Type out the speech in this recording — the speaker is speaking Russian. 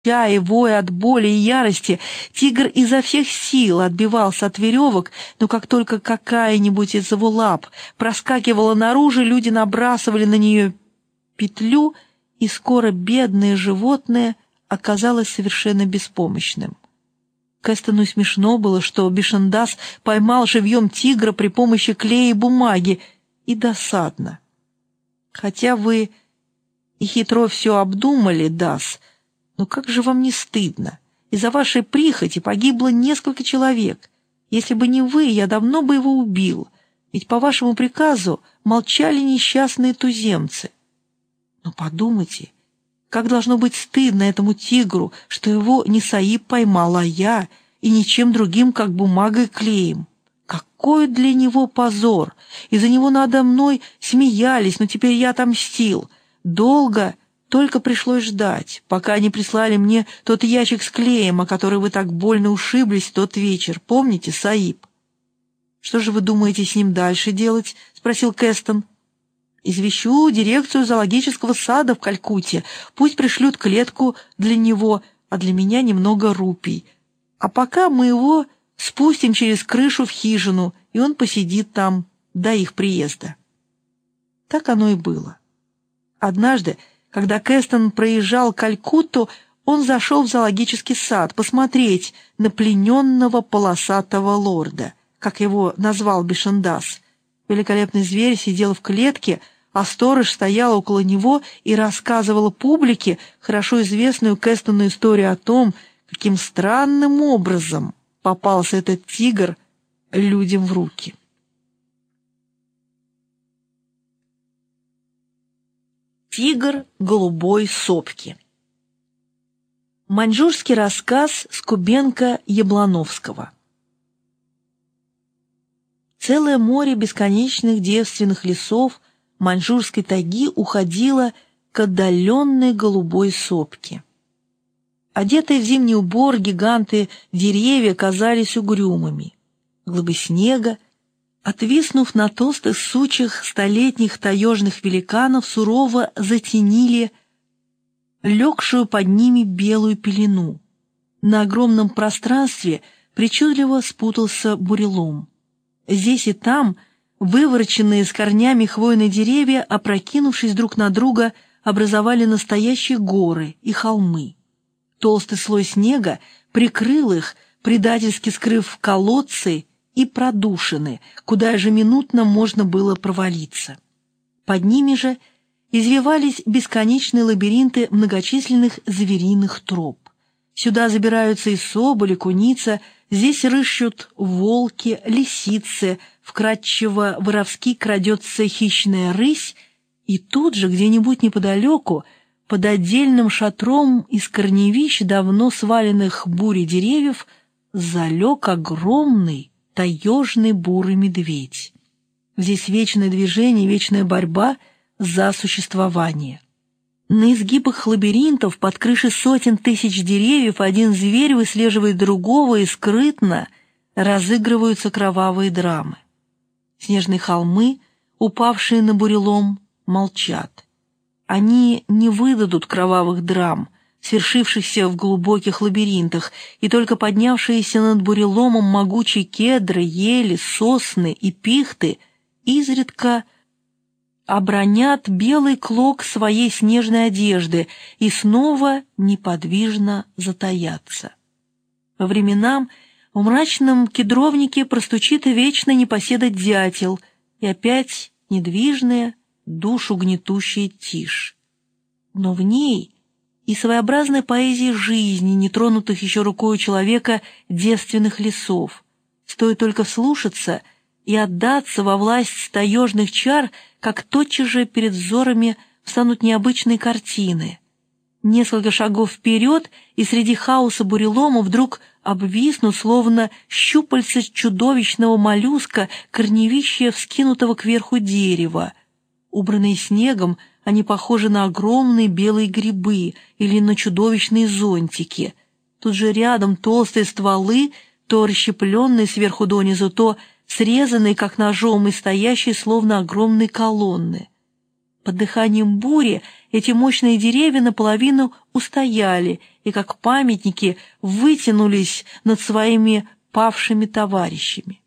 И воя от боли и ярости, тигр изо всех сил отбивался от веревок, но как только какая-нибудь из его лап проскакивала наружу, люди набрасывали на нее петлю, и скоро бедное животное оказалось совершенно беспомощным. Кэстону смешно было, что Бишендас поймал живьем тигра при помощи клея и бумаги, и досадно. «Хотя вы и хитро все обдумали, Дас, но как же вам не стыдно? Из-за вашей прихоти погибло несколько человек. Если бы не вы, я давно бы его убил, ведь по вашему приказу молчали несчастные туземцы. Но подумайте, как должно быть стыдно этому тигру, что его не Саиб поймал, а я, и ничем другим, как бумагой и клеем. Какой для него позор! Из-за него надо мной смеялись, но теперь я отомстил. Долго только пришлось ждать, пока они прислали мне тот ящик с клеем, о который вы так больно ушиблись в тот вечер. Помните, Саиб?» «Что же вы думаете с ним дальше делать?» — спросил Кэстон. «Извещу дирекцию зоологического сада в Калькутте. Пусть пришлют клетку для него, а для меня немного рупий. А пока мы его спустим через крышу в хижину, и он посидит там до их приезда». Так оно и было. Однажды, когда Кэстон проезжал Калькутту, он зашел в зоологический сад посмотреть на плененного полосатого лорда, как его назвал Бишендас. Великолепный зверь сидел в клетке, а сторож стоял около него и рассказывал публике хорошо известную Кэстону историю о том, каким странным образом попался этот тигр людям в руки. Тигр голубой сопки. Маньчжурский рассказ Скубенко-Яблоновского. Целое море бесконечных девственных лесов маньчжурской тайги уходило к отдаленной голубой сопке. Одетые в зимний убор гиганты деревья казались угрюмыми. Глыбы снега, отвиснув на толстых сучьях столетних таежных великанов, сурово затенили легшую под ними белую пелену. На огромном пространстве причудливо спутался бурелом. Здесь и там вывороченные с корнями хвойные деревья, опрокинувшись друг на друга, образовали настоящие горы и холмы. Толстый слой снега прикрыл их, предательски скрыв колодцы и продушины, куда ежеминутно можно было провалиться. Под ними же извивались бесконечные лабиринты многочисленных звериных троп. Сюда забираются и соболи, куница, здесь рыщут волки, лисицы, вкрадчиво воровски крадется хищная рысь, и тут же, где-нибудь неподалеку, под отдельным шатром из корневищ давно сваленных бурей деревьев, залег огромный таежный бурый медведь. Здесь вечное движение, вечная борьба за существование. На изгибах лабиринтов под крышей сотен тысяч деревьев один зверь выслеживает другого, и скрытно разыгрываются кровавые драмы. Снежные холмы, упавшие на бурелом, молчат. Они не выдадут кровавых драм, свершившихся в глубоких лабиринтах, и только поднявшиеся над буреломом могучие кедры, ели, сосны и пихты изредка обронят белый клок своей снежной одежды и снова неподвижно затаятся. По временам в мрачном кедровнике простучит вечно непоседа-дятел, и опять недвижная, душу гнетущая тишь. Но в ней и своеобразная поэзия жизни, нетронутых еще рукою человека девственных лесов. Стоит только вслушаться и отдаться во власть таежных чар, как тотчас же перед взорами встанут необычные картины. Несколько шагов вперед, и среди хаоса бурелома вдруг обвиснут, словно щупальца чудовищного моллюска, корневища вскинутого кверху дерева. Убранные снегом, они похожи на огромные белые грибы или на чудовищные зонтики. Тут же рядом толстые стволы, то расщепленные сверху донизу, то срезанные, как ножом, и стоящие, словно огромные колонны. Под дыханием бури эти мощные деревья наполовину устояли и, как памятники, вытянулись над своими павшими товарищами.